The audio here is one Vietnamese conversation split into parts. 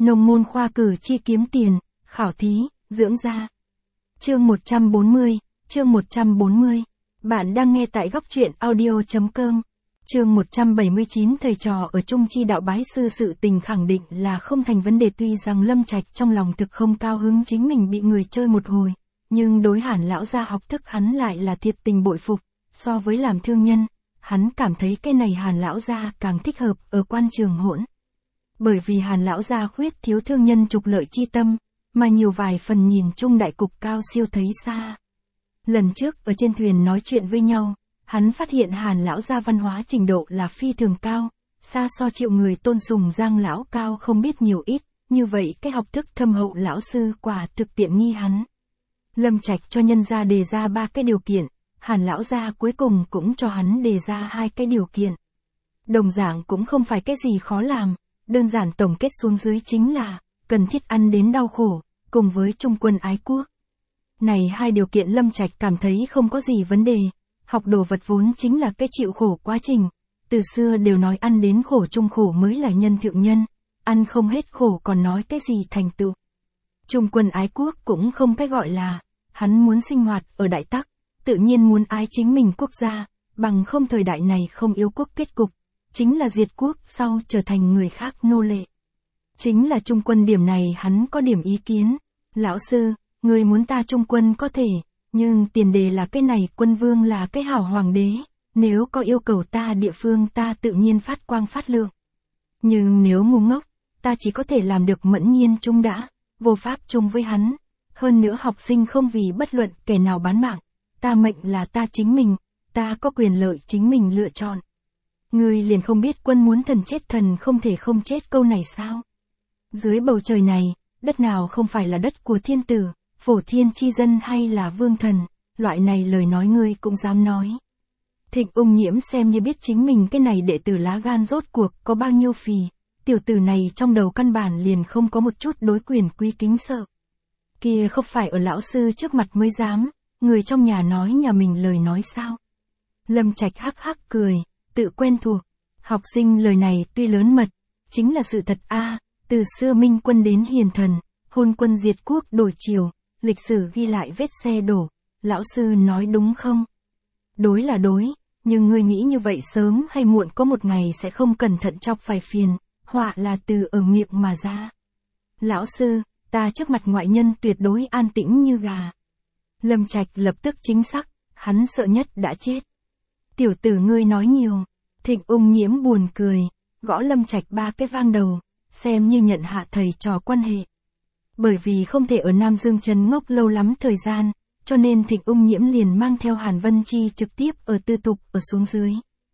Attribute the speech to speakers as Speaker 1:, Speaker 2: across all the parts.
Speaker 1: Nông môn khoa cử chi kiếm tiền, khảo thí, dưỡng da. Chương 140, chương 140. Bạn đang nghe tại góc truyện audio.com. Chương 179 thầy trò ở Trung Chi đạo bái sư sự tình khẳng định là không thành vấn đề, tuy rằng Lâm Trạch trong lòng thực không cao hứng chính mình bị người chơi một hồi, nhưng đối Hàn lão gia học thức hắn lại là thiệt tình bội phục, so với làm thương nhân, hắn cảm thấy cái này Hàn lão gia càng thích hợp ở quan trường hỗn. Bởi vì Hàn lão gia khuyết thiếu thương nhân trục lợi chi tâm, mà nhiều vài phần nhìn chung đại cục cao siêu thấy xa. Lần trước ở trên thuyền nói chuyện với nhau, hắn phát hiện Hàn lão gia văn hóa trình độ là phi thường cao, xa so triệu người tôn sùng Giang lão cao không biết nhiều ít, như vậy cái học thức thâm hậu lão sư quả thực tiện nghi hắn. Lâm Trạch cho nhân gia đề ra 3 cái điều kiện, Hàn lão gia cuối cùng cũng cho hắn đề ra 2 cái điều kiện. Đồng dạng cũng không phải cái gì khó làm, đơn giản tổng kết xuống dưới chính là, cần thiết ăn đến đau khổ, cùng với trung quân ái quốc. Này 2 điều kiện Lâm Trạch cảm thấy không có gì vấn đề, học đồ vật vốn chính là cái chịu khổ quá trình, từ xưa đều nói ăn đến khổ trung khổ mới là nhân thượng nhân, ăn không hết khổ còn nói cái gì thành tựu. Trung quân ái quốc cũng không cái gọi là, hắn muốn sinh hoạt ở đại tắc, tự nhiên muốn ái chính mình quốc gia, bằng không thời đại này không yêu quốc kết cục, chính là diệt quốc sau trở thành người khác nô lệ. Chính là trung quân điểm này hắn có điểm ý kiến, lão sư, người muốn ta trung quân có thể, nhưng tiền đề là cái này quân vương là cái hảo hoàng đế, nếu có yêu cầu ta địa phương ta tự nhiên phát quang phát lượng. Nhưng nếu ngu ngốc, ta chỉ có thể làm được mẫn nhiên trung đã, vô pháp chung với hắn. Hơn nữa học sinh không vì bất luận kẻ nào bán mạng, ta mệnh là ta chính mình, ta có quyền lợi chính mình lựa chọn. Ngươi liền không biết quân muốn thần chết thần không thể không chết câu này sao? Dưới bầu trời này, đất nào không phải là đất của thiên tử, phổ thiên chi dân hay là vương thần, loại này lời nói ngươi cũng dám nói. Thịnh Ung Nhiễm xem như biết chính mình cái này đệ tử lá gan rốt cuộc có bao nhiêu phì, tiểu tử này trong đầu căn bản liền không có một chút đối quyền quý kính sợ. Kia không phải ở lão sư trước mặt mới dám, người trong nhà nói nhà mình lời nói sao? Lâm Trạch hắc hắc cười, tự quen thuộc, học sinh lời này tuy lớn mật, chính là sự thật a. Từ xưa minh quân đến hiền thần, hôn quân diệt quốc đổi triều, lịch sử ghi lại vết xe đổ, lão sư nói đúng không? Đối là đối, nhưng ngươi nghĩ như vậy sớm hay muộn có một ngày sẽ không cẩn thận chọc phải phiền, họa là từ ở miệng mà ra. Lão sư, ta trước mặt ngoại nhân tuyệt đối an tĩnh như gà. Lâm Trạch lập tức chính xác, hắn sợ nhất đã chết. Tiểu tử ngươi nói nhiều, Thịnh Ung Nhiễm buồn cười, gõ Lâm Trạch 3 cái vang đầu, xem như nhận hạ thầy trò quan hệ. Bởi vì không thể ở Nam Dương Trấn ngốc lâu lắm thời gian, cho nên Thịnh Ung Nhiễm liền mang theo Hàn Vân Chi trực tiếp ở tư thục ở xuống dưới.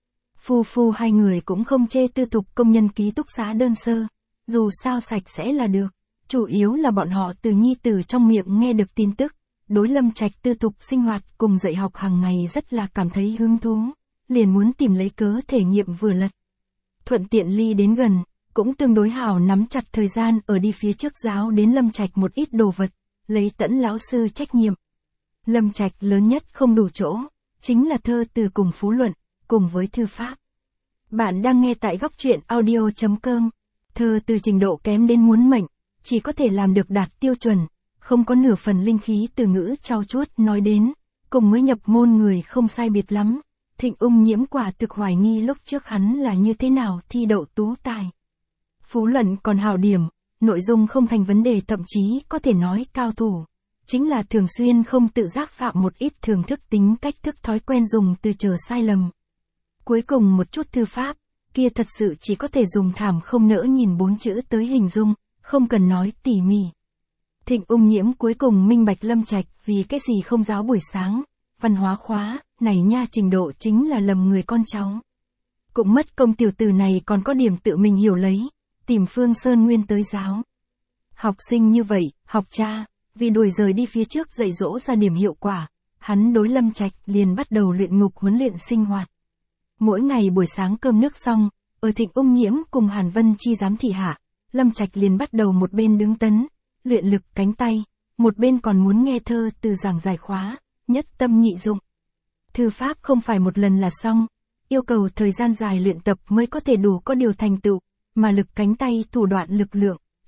Speaker 1: Phu hai người cũng không chê tư thục công nhân ký túc xá đơn sơ, dù sao sạch sẽ là được, chủ yếu là bọn họ từ nhi tử trong miệng nghe được tin tức, đối Lâm Trạch tư thục sinh hoạt cùng dạy học hàng ngày rất là cảm thấy hứng thú, liền muốn tìm lấy cớ thể nghiệm vừa lật. Thuận tiện ly đến gần, cũng tương đối hảo nắm chặt thời gian ở đi phía trước giáo đến Lâm Trạch một ít đồ vật, lấy tẫn lão sư trách nhiệm. Lâm Trạch lớn nhất không đủ chỗ, chính là thơ từ cùng phú luận, cùng với thư pháp. Bạn đang nghe tại góc truyện audio.com, thơ từ trình độ kém đến muốn mệnh, chỉ có thể làm được đạt tiêu chuẩn, không có nửa phần linh khí từ ngữ trau chuốt nói đến, cùng mới nhập môn người không sai biệt lắm. Thịnh Ung Nhiễm quả thực hoài nghi lúc trước hắn là như thế nào thi đậu tú tài. Phú luận còn hảo điểm, nội dung không thành vấn đề thậm chí có thể nói cao thủ. Chính là thường xuyên không tự giác phạm một ít thường thức tính cách thức thói quen dùng từ chờ sai lầm. Cuối cùng một chút thư pháp, kia thật sự chỉ có thể dùng thảm không nỡ nhìn 4 chữ tới hình dung, không cần nói tỉ mỉ. Thịnh Ung Nhiễm cuối cùng minh bạch Lâm Trạch vì cái gì không giáo buổi sáng, văn hóa khóa, này nha trình độ chính là lầm người con cháu. Cũng mất công tiểu tử này còn có điểm tự mình hiểu lấy, tìm Phương Sơn Nguyên tới giáo. Học sinh như vậy, học cha, vì đuổi rời đi phía trước dạy dỗ ra điểm hiệu quả, hắn đối Lâm Trạch liền bắt đầu luyện ngục huấn luyện sinh hoạt. Mỗi ngày buổi sáng cơm nước xong, ở Thịnh Ung Nhiễm cùng Hàn Vân Chi giám thị hạ, Lâm Trạch liền bắt đầu một bên đứng tấn, luyện lực cánh tay, một bên còn muốn nghe thơ từ giảng giải khóa, nhất tâm nhị dụng. Thư pháp không phải một lần là xong, yêu cầu thời gian dài luyện tập mới có thể đủ có điều thành tựu, mà lực cánh tay thủ đoạn lực lượng,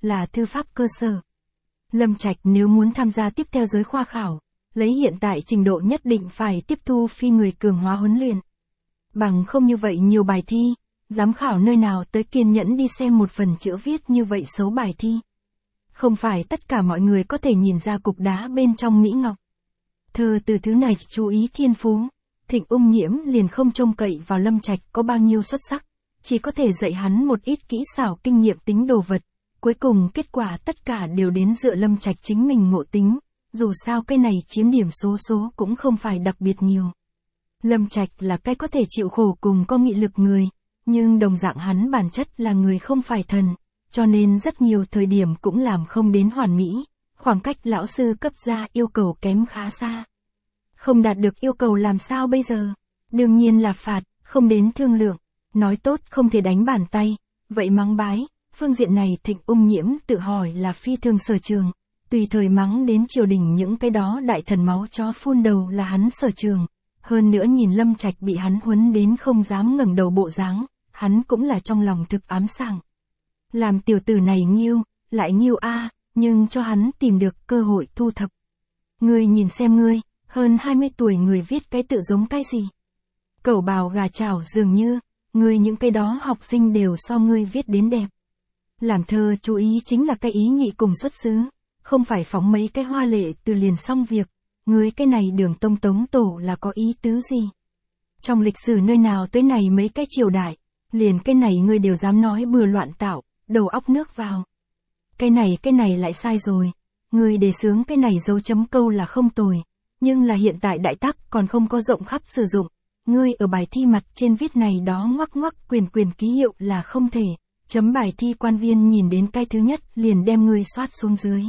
Speaker 1: là thư pháp cơ sở. Lâm Trạch nếu muốn tham gia tiếp theo giới khoa khảo, lấy hiện tại trình độ nhất định phải tiếp thu phi người cường hóa huấn luyện. Bằng không như vậy nhiều bài thi, giám khảo nơi nào tới kiên nhẫn đi xem một phần chữ viết như vậy xấu bài thi. Không phải tất cả mọi người có thể nhìn ra cục đá bên trong mỹ ngọc. Thơ từ thứ này chú ý thiên phú, Thịnh Ung Nhiễm liền không trông cậy vào Lâm Trạch có bao nhiêu xuất sắc, chỉ có thể dạy hắn một ít kỹ xảo kinh nghiệm tính đồ vật. Cuối cùng kết quả tất cả đều đến dựa Lâm Trạch chính mình ngộ tính, dù sao cái này chiếm điểm số cũng không phải đặc biệt nhiều. Lâm Trạch là cái có thể chịu khổ cùng có nghị lực người, nhưng đồng dạng hắn bản chất là người không phải thần, cho nên rất nhiều thời điểm cũng làm không đến hoàn mỹ, khoảng cách lão sư cấp ra yêu cầu kém khá xa. Không đạt được yêu cầu làm sao bây giờ? Đương nhiên là phạt, không đến thương lượng, nói tốt không thể đánh bàn tay, vậy mắng bái. Phương diện này Thịnh Ung Nhiễm tự hỏi là phi thường sở trường, tùy thời mắng đến triều đình những cái đó đại thần máu chó phun đầu là hắn sở trường. Hơn nữa nhìn Lâm Trạch bị hắn huấn đến không dám ngẩng đầu bộ dáng, hắn cũng là trong lòng thực ám sảng. Làm tiểu tử này nghiêu, lại nghiêu nhưng cho hắn tìm được cơ hội thu thập. Ngươi nhìn xem ngươi, hơn 20 tuổi người viết cái tự giống cái gì? Cẩu bào gà chảo dường như, ngươi những cái đó học sinh đều so ngươi viết đến đẹp. Làm thơ chú ý chính là cái ý nhị cùng xuất xứ, không phải phóng mấy cái hoa lệ từ liền xong việc, ngươi cái này Đường Tông Tống Tổ là có ý tứ gì? Trong lịch sử nơi nào tới này mấy cái triều đại, liền cái này ngươi đều dám nói bừa loạn tạo, đầu óc nước vào. Cái này lại sai rồi, ngươi đề xướng cái này dấu chấm câu là không tồi, nhưng là hiện tại đại tắc còn không có rộng khắp sử dụng, ngươi ở bài thi mặt trên viết này đó ngoắc ngoắc quyền ký hiệu là không thể. Chấm bài thi quan viên nhìn đến cái thứ nhất liền đem ngươi soát xuống dưới.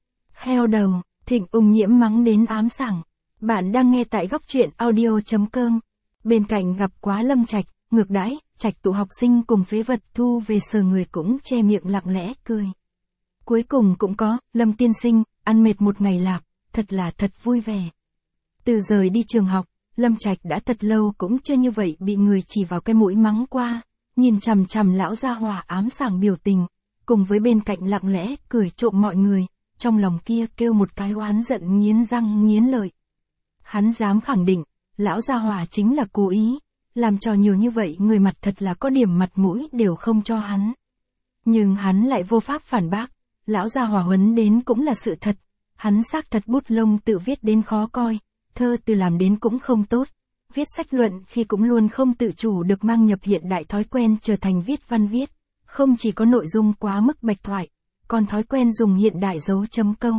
Speaker 1: Heo đầu, Thịnh Ung Nhiễm mắng đến ám sảng. Bạn đang nghe tại góc truyện audio.com. Bên cạnh gặp quá Lâm Trạch, ngược đãi, Trạch tụ học sinh cùng phế vật thu về sờ người cũng che miệng lặng lẽ cười. Cuối cùng cũng có, Lâm tiên sinh, ăn mệt một ngày lạp, thật là thật vui vẻ. Từ rời đi trường học, Lâm Trạch đã thật lâu cũng chưa như vậy bị người chỉ vào cái mũi mắng qua. Nhìn chằm chằm lão gia hỏa ám sảng biểu tình, cùng với bên cạnh lặng lẽ cười trộm mọi người, trong lòng kia kêu một cái oán giận nghiến răng nghiến lợi. Hắn dám khẳng định, lão gia hỏa chính là cố ý, làm trò nhiều như vậy người mặt thật là có điểm mặt mũi đều không cho hắn. Nhưng hắn lại vô pháp phản bác, lão gia hỏa huấn đến cũng là sự thật, hắn xác thật bút lông tự viết đến khó coi, thơ từ làm đến cũng không tốt. Viết sách luận khi cũng luôn không tự chủ được mang nhập hiện đại thói quen trở thành viết văn viết, không chỉ có nội dung quá mức bạch thoại, còn thói quen dùng hiện đại dấu chấm câu.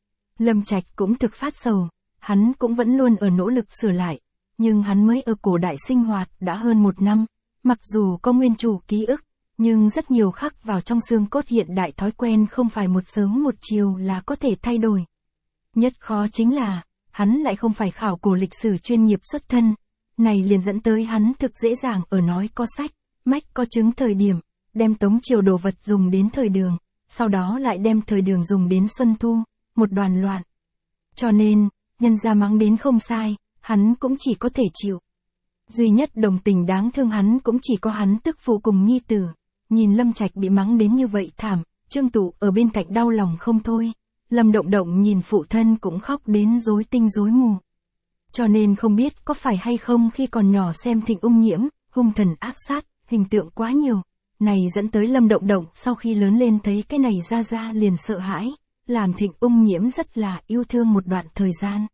Speaker 1: Lâm Trạch cũng thực phát sầu, hắn cũng vẫn luôn ở nỗ lực sửa lại, nhưng hắn mới ở cổ đại sinh hoạt đã hơn 1 năm, mặc dù có nguyên chủ ký ức, nhưng rất nhiều khắc vào trong xương cốt hiện đại thói quen không phải một sớm một chiều là có thể thay đổi. Nhất khó chính là, hắn lại không phải khảo cổ lịch sử chuyên nghiệp xuất thân. Này liền dẫn tới hắn thực dễ dàng ở nói có sách, mách có chứng thời điểm, đem Tống triều đồ vật dùng đến thời Đường, sau đó lại đem thời Đường dùng đến Xuân Thu, một đoàn loạn. Cho nên, nhân gia mắng đến không sai, hắn cũng chỉ có thể chịu. Duy nhất đồng tình đáng thương hắn cũng chỉ có hắn tức phụ cùng nhi tử, nhìn Lâm Trạch bị mắng đến như vậy thảm, Trương Tụ ở bên cạnh đau lòng không thôi, Lâm Động Động nhìn phụ thân cũng khóc đến rối tinh rối mù. Cho nên không biết có phải hay không khi còn nhỏ xem Thịnh Ung Nhiễm, hung thần ác sát, hình tượng quá nhiều, này dẫn tới Lâm Động Động sau khi lớn lên thấy cái này ra liền sợ hãi, làm Thịnh Ung Nhiễm rất là yêu thương một đoạn thời gian.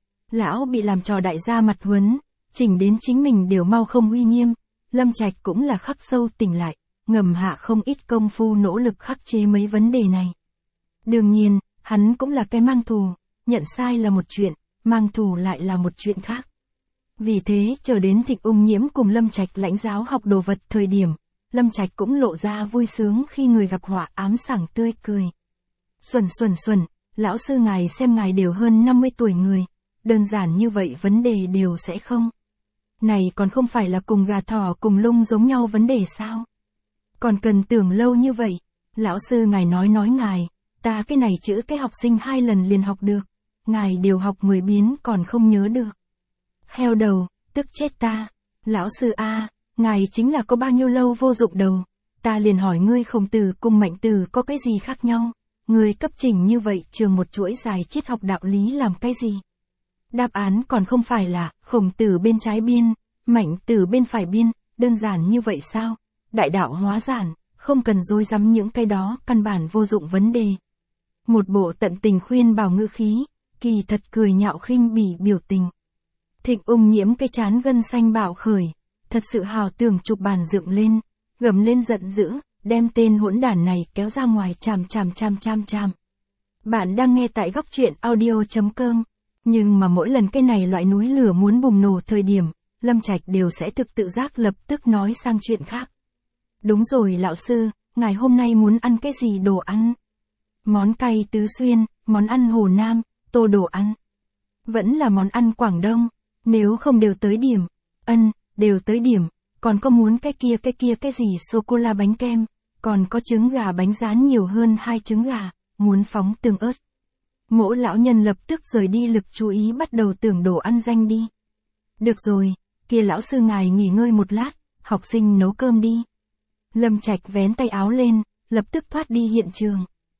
Speaker 1: Lão bị làm trò đại gia mặt huấn, chỉnh đến chính mình đều mau không uy nghiêm, Lâm Trạch cũng là khắc sâu tỉnh lại, ngầm hạ không ít công phu nỗ lực khắc chế mấy vấn đề này. Đương nhiên, hắn cũng là cái mang thù, nhận sai là một chuyện, mang thù lại là một chuyện khác. Vì thế chờ đến Thịnh Ung Nhiễm cùng Lâm Trạch lãnh giáo học đồ vật thời điểm, Lâm Trạch cũng lộ ra vui sướng khi người gặp họa ám sảng tươi cười. Xuẩn, lão sư ngài xem ngài đều hơn 50 tuổi người, đơn giản như vậy vấn đề đều sẽ không. Này còn không phải là cùng gà thỏ cùng lung giống nhau vấn đề sao? Còn cần tưởng lâu như vậy, lão sư ngài nói ngài, ta cái này chữ cái học sinh 2 lần liền học được, ngài đều học 10 biến còn không nhớ được. Heo đầu, tức chết ta, lão sư a, ngài chính là có bao nhiêu lâu vô dụng đầu, ta liền hỏi ngươi Khổng Tử cùng Mạnh Tử có cái gì khác nhau? Ngươi cấp trình như vậy trường một chuỗi dài triết học đạo lý làm cái gì? Đáp án còn không phải là Khổng Tử bên trái biên, Mạnh Tử bên phải biên, đơn giản như vậy sao? Đại đạo hóa giản, không cần dối rắm những cái đó căn bản vô dụng vấn đề. Một bộ tận tình khuyên bảo ngữ khí, kỳ thật cười nhạo khinh bỉ biểu tình. Thịnh Ung Nhiễm cái chán gân xanh bạo khởi, thật sự hào tưởng chụp bàn dựng lên, gầm lên giận dữ, đem tên hỗn đản này kéo ra ngoài chàm. Bạn đang nghe tại góc truyện audio.com, nhưng mà mỗi lần cái này loại núi lửa muốn bùng nổ thời điểm, Lâm Trạch đều sẽ tự giác lập tức nói sang chuyện khác. Đúng rồi lão sư, ngài hôm nay muốn ăn cái gì đồ ăn? Món cay Tứ Xuyên, món ăn Hồ Nam, tô đồ ăn. Vẫn là món ăn Quảng Đông, nếu không đều tới điểm. Đều tới điểm, còn có muốn cái kia cái gì sô-cô-la bánh kem, còn có trứng gà bánh rán nhiều hơn 2 trứng gà, muốn phóng tương ớt. Mỗ lão nhân lập tức rời đi lực chú ý bắt đầu tưởng đồ ăn danh đi. Được rồi, kia lão sư ngài nghỉ ngơi một lát, học sinh nấu cơm đi. Lâm Trạch vén tay áo lên, lập tức thoát đi hiện trường.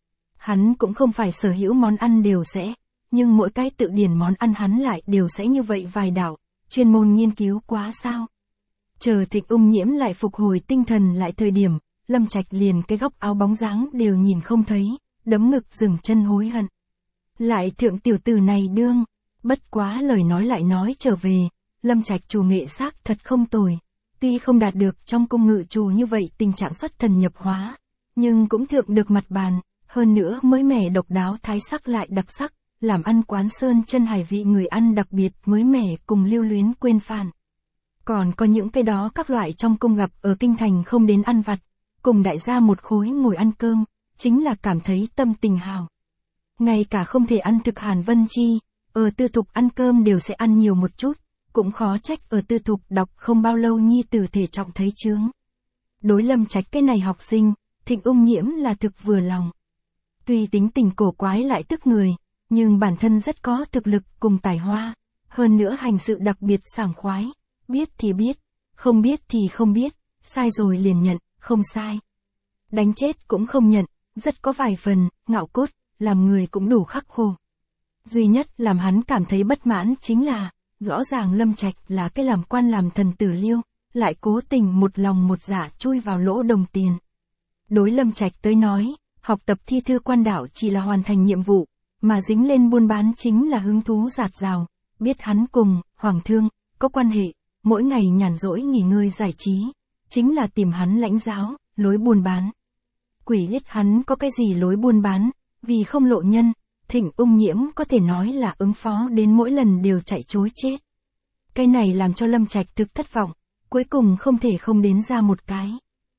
Speaker 1: Hắn cũng không phải sở hữu món ăn đều sẽ, nhưng mỗi cái tự điển món ăn hắn lại đều sẽ như vậy vài đạo, chuyên môn nghiên cứu quá sao. Chờ Thịnh Ung Nhiễm lại phục hồi tinh thần lại thời điểm, Lâm Trạch liền cái góc áo bóng dáng đều nhìn không thấy, đấm ngực dừng chân hối hận. Lại thượng tiểu tử này đương, bất quá lời nói lại nói trở về, Lâm Trạch chủ nghệ xác thật không tồi. Tuy không đạt được trong cung ngự chủ như vậy tình trạng xuất thần nhập hóa, nhưng cũng thượng được mặt bàn, hơn nữa mới mẻ độc đáo thái sắc lại đặc sắc, làm ăn quán sơn chân hải vị người ăn đặc biệt mới mẻ cùng lưu luyến quên phản. Còn có những cái đó các loại trong cung gặp ở kinh thành không đến ăn vặt, cùng đại gia một khối ngồi ăn cơm, chính là cảm thấy tâm tình hào. Ngay cả không thể ăn thực Hàn Vân Chi, ở tư thục ăn cơm đều sẽ ăn nhiều một chút, cũng khó trách ở tư thục đọc không bao lâu nhi tử thể trọng thấy chướng. Đối Lâm Trạch cái này học sinh, Thịnh Ung Nhiễm là thực vừa lòng. Tuy tính tình cổ quái lại tức người, nhưng bản thân rất có thực lực cùng tài hoa, hơn nữa hành sự đặc biệt sảng khoái, biết thì biết, không biết thì không biết, sai rồi liền nhận, không sai. Đánh chết cũng không nhận, rất có vài phần, ngạo cốt, làm người cũng đủ khắc khổ. Duy nhất làm hắn cảm thấy bất mãn chính là, rõ ràng Lâm Trạch là cái làm quan làm thần tử liêu, lại cố tình một lòng một dạ chui vào lỗ đồng tiền. Đối Lâm Trạch tới nói, học tập thi thư quan đạo chỉ là hoàn thành nhiệm vụ, mà dính lên buôn bán chính là hứng thú dạt dào, biết hắn cùng Hoàng thương có quan hệ, mỗi ngày nhàn rỗi nghỉ ngơi giải trí, chính là tìm hắn lãnh giáo, lối buôn bán. Quỷ biết hắn có cái gì lối buôn bán, vì không lộ nhân, Thịnh Ung Nhiễm có thể nói là ứng phó đến mỗi lần đều chạy trối chết. Cái này làm cho Lâm Trạch thực thất vọng, cuối cùng không thể không đến ra một cái.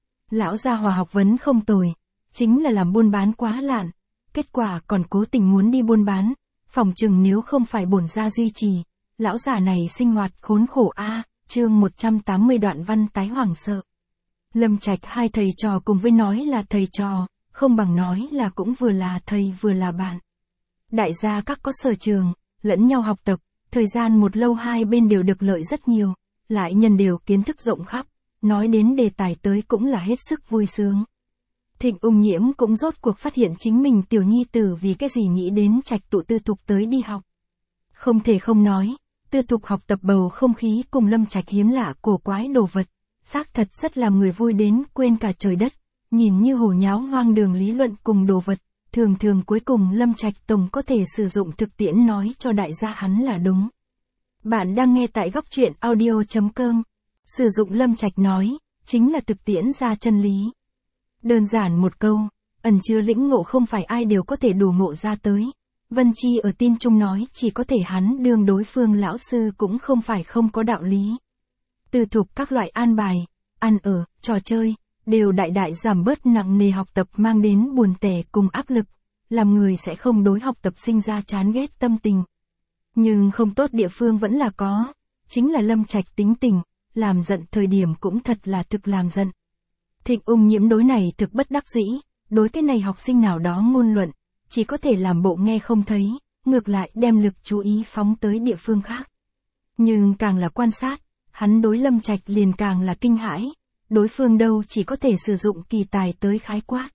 Speaker 1: Lão gia hòa học vấn không tồi, chính là làm buôn bán quá lạn, kết quả còn cố tình muốn đi buôn bán, phòng chừng nếu không phải bổn gia duy trì, lão già này sinh hoạt khốn khổ a. Chương 180 đoạn văn tái hoảng sợ. Lâm Trạch hai thầy trò cùng với nói là thầy trò, không bằng nói là cũng vừa là thầy vừa là bạn. Đại gia các có sở trường, lẫn nhau học tập, thời gian một lâu hai bên đều được lợi rất nhiều, lại nhân đều kiến thức rộng khắp, nói đến đề tài tới cũng là hết sức vui sướng. Thịnh Ung Nhiễm cũng rốt cuộc phát hiện chính mình tiểu nhi tử vì cái gì nghĩ đến Trạch tụ tư thục tới đi học. Không thể không nói, tư thục học tập bầu không khí cùng Lâm Trạch hiếm lạ cổ quái đồ vật, xác thật rất làm người vui đến quên cả trời đất, nhìn như hồ nháo hoang đường lý luận cùng đồ vật, thường cuối cùng Lâm Trạch tổng có thể sử dụng thực tiễn nói cho đại gia hắn là đúng. Bạn đang nghe tại góc truyện audio.com, sử dụng Lâm Trạch nói, chính là thực tiễn ra chân lý. Đơn giản một câu, ẩn chứa lĩnh ngộ không phải ai đều có thể đủ ngộ ra tới. Vân Chi ở tin chung nói chỉ có thể hắn đương đối phương lão sư cũng không phải không có đạo lý. Tư thục các loại an bài, ăn ở, trò chơi, đều đại giảm bớt nặng nề học tập mang đến buồn tẻ cùng áp lực, làm người sẽ không đối học tập sinh ra chán ghét tâm tình. Nhưng không tốt địa phương vẫn là có, chính là Lâm Trạch tính tình, làm giận thời điểm cũng thật là thực làm giận. Thịnh Ung Nhiễm đối này thực bất đắc dĩ, đối cái này học sinh nào đó ngôn luận, chỉ có thể làm bộ nghe không thấy, ngược lại đem lực chú ý phóng tới địa phương khác. Nhưng càng là quan sát, hắn đối Lâm Trạch liền càng là kinh hãi, đối phương đâu chỉ có thể sử dụng kỳ tài tới khái quát.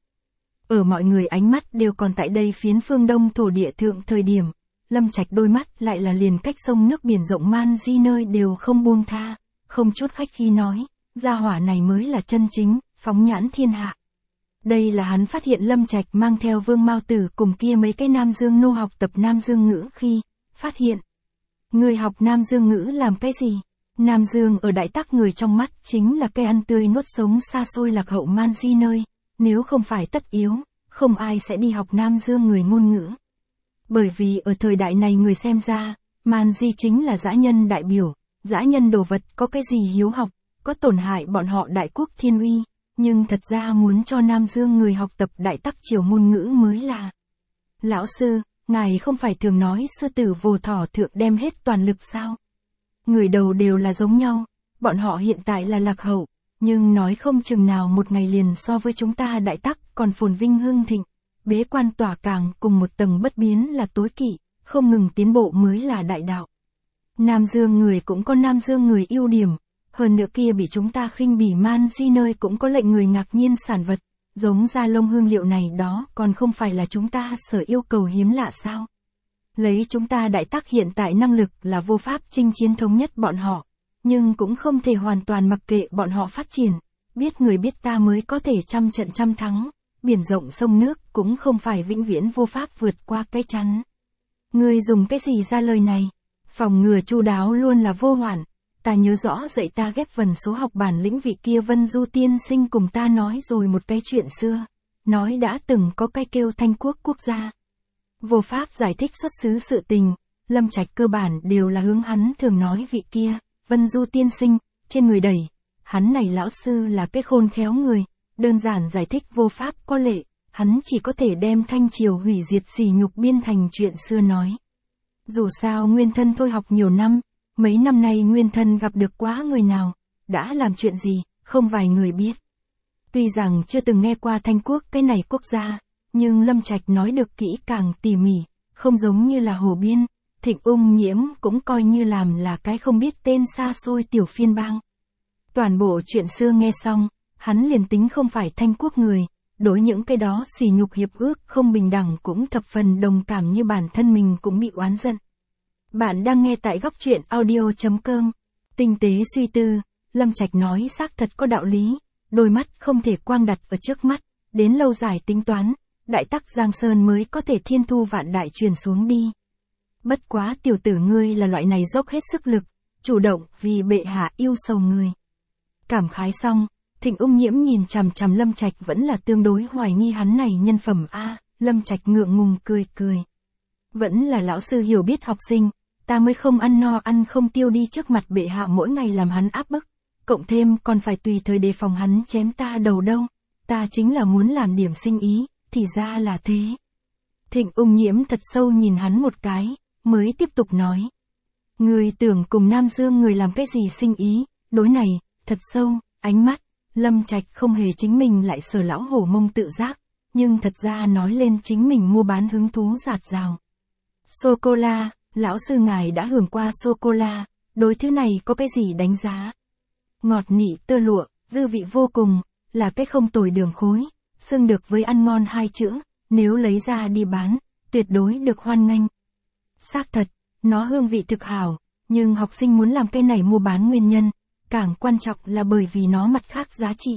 Speaker 1: Ở mọi người ánh mắt đều còn tại đây phiến phương Đông thổ địa thượng thời điểm, Lâm Trạch đôi mắt lại là liền cách sông nước biển rộng man di nơi đều không buông tha, không chút khách khí nói, gia hỏa này mới là chân chính, phóng nhãn thiên hạ. Đây là hắn phát hiện Lâm Trạch mang theo Vương Mao Tử cùng kia mấy cái Nam Dương nô học tập Nam Dương ngữ khi, phát hiện. Người học Nam Dương ngữ làm cái gì? Nam Dương ở đại tắc người trong mắt chính là cây ăn tươi nuốt sống xa xôi lạc hậu man di nơi, nếu không phải tất yếu, không ai sẽ đi học Nam Dương người ngôn ngữ. Bởi vì ở thời đại này người xem ra, man di chính là dã nhân đại biểu, dã nhân đồ vật có cái gì hiếu học, có tổn hại bọn họ đại quốc thiên uy, nhưng thật ra muốn cho Nam Dương người học tập đại tắc triều ngôn ngữ mới là. Lão sư, ngài không phải thường nói sư tử vồ thỏ thượng đem hết toàn lực sao? Người đầu đều là giống nhau, bọn họ hiện tại là lạc hậu, nhưng nói không chừng nào một ngày liền so với chúng ta đại tắc còn phồn vinh hưng thịnh, bế quan tỏa càng cùng một tầng bất biến là tối kỵ, không ngừng tiến bộ mới là đại đạo. Nam Dương người cũng có Nam Dương người ưu điểm, hơn nữa kia bị chúng ta khinh bỉ man di nơi cũng có lệnh người ngạc nhiên sản vật, giống da lông hương liệu này đó còn không phải là chúng ta sở yêu cầu hiếm lạ sao? Lấy chúng ta đại tắc hiện tại năng lực là vô pháp chinh chiến thống nhất bọn họ, nhưng cũng không thể hoàn toàn mặc kệ bọn họ phát triển, biết người biết ta mới có thể trăm trận trăm thắng, biển rộng sông nước cũng không phải vĩnh viễn vô pháp vượt qua cái chắn. Ngươi dùng cái gì ra lời này? Phòng ngừa chu đáo luôn là vô hoạn, ta nhớ rõ dạy ta ghép vần số học bản lĩnh vị kia Vân Du tiên sinh cùng ta nói rồi một cái chuyện xưa, nói đã từng có cái kêu Thanh Quốc quốc gia. Vô pháp giải thích xuất xứ sự tình, Lâm Trạch cơ bản đều là hướng hắn thường nói vị kia, Vân Du tiên sinh, trên người đẩy, hắn này lão sư là cái khôn khéo người, đơn giản giải thích vô pháp có lệ, hắn chỉ có thể đem Thanh Triều hủy diệt sỉ nhục biên thành chuyện xưa nói. Dù sao nguyên thân thôi học nhiều năm, mấy năm nay nguyên thân gặp được quá người nào, đã làm chuyện gì, không vài người biết. Tuy rằng chưa từng nghe qua Thanh Quốc cái này quốc gia, nhưng Lâm Trạch nói được kỹ càng tỉ mỉ, không giống như là Hồ Biên, Thịnh Ung Nhiễm cũng coi như làm là cái không biết tên xa xôi tiểu phiên bang. Toàn bộ chuyện xưa nghe xong, hắn liền tính không phải Thanh Quốc người, đối những cái đó sỉ nhục hiệp ước không bình đẳng cũng thập phần đồng cảm như bản thân mình cũng bị oán giận. Bạn đang nghe tại góc truyện audio.com. Tinh tế suy tư, Lâm Trạch nói xác thật có đạo lý, đôi mắt không thể quang đặt ở trước mắt, đến lâu dài tính toán, đại tắc Giang Sơn mới có thể thiên thu vạn đại truyền xuống đi. Bất quá tiểu tử ngươi là loại này dốc hết sức lực, chủ động vì bệ hạ yêu sầu người. Cảm khái xong, Thịnh Ung Nhiễm nhìn chằm chằm Lâm Trạch vẫn là tương đối hoài nghi hắn này nhân phẩm a. Lâm Trạch ngượng ngùng cười cười. Vẫn là lão sư hiểu biết học sinh, ta mới không ăn no ăn không tiêu đi trước mặt bệ hạ mỗi ngày làm hắn áp bức, cộng thêm còn phải tùy thời đề phòng hắn chém ta đầu đâu, ta chính là muốn làm điểm sinh ý, thì ra là thế. Thịnh Ung Nhiễm thật sâu nhìn hắn một cái, mới tiếp tục nói. Người tưởng cùng Nam Dương người làm cái gì sinh ý, đối này, thật sâu, ánh mắt, Lâm Trạch không hề chính mình lại sờ lão hổ mông tự giác, nhưng thật ra nói lên chính mình mua bán hứng thú dạt dào. Sô-cô-la, lão sư ngài đã hưởng qua sô-cô-la, đối thứ này có cái gì đánh giá? Ngọt nị tơ lụa, dư vị vô cùng, là cái không tồi đường khối, xưng được với ăn ngon hai chữ, nếu lấy ra đi bán, tuyệt đối được hoan nghênh. Xác thật, nó hương vị thực hảo, nhưng học sinh muốn làm cái này mua bán nguyên nhân, càng quan trọng là bởi vì nó mặt khác giá trị.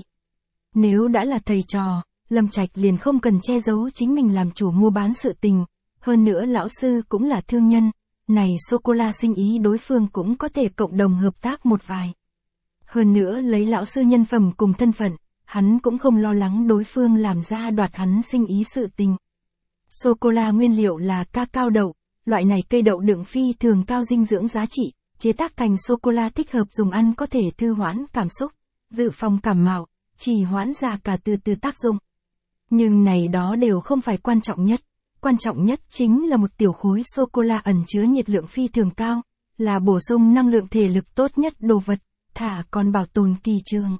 Speaker 1: Nếu đã là thầy trò, Lâm Trạch liền không cần che giấu chính mình làm chủ mua bán sự tình, hơn nữa lão sư cũng là thương nhân, này sô-cô-la sinh ý đối phương cũng có thể cộng đồng hợp tác một vài. Hơn nữa lấy lão sư nhân phẩm cùng thân phận, hắn cũng không lo lắng đối phương làm ra đoạt hắn sinh ý sự tình. Sô-cô-la nguyên liệu là cacao đậu, loại này cây đậu đựng phi thường cao dinh dưỡng giá trị, chế tác thành sô-cô-la thích hợp dùng ăn có thể thư hoãn cảm xúc, dự phòng cảm mạo, trì hoãn ra cả từ tác dụng. Nhưng này đó đều không phải quan trọng nhất. Quan trọng nhất chính là một tiểu khối sô-cô-la ẩn chứa nhiệt lượng phi thường cao, là bổ sung năng lượng thể lực tốt nhất đồ vật, thả còn bảo tồn kỳ trường.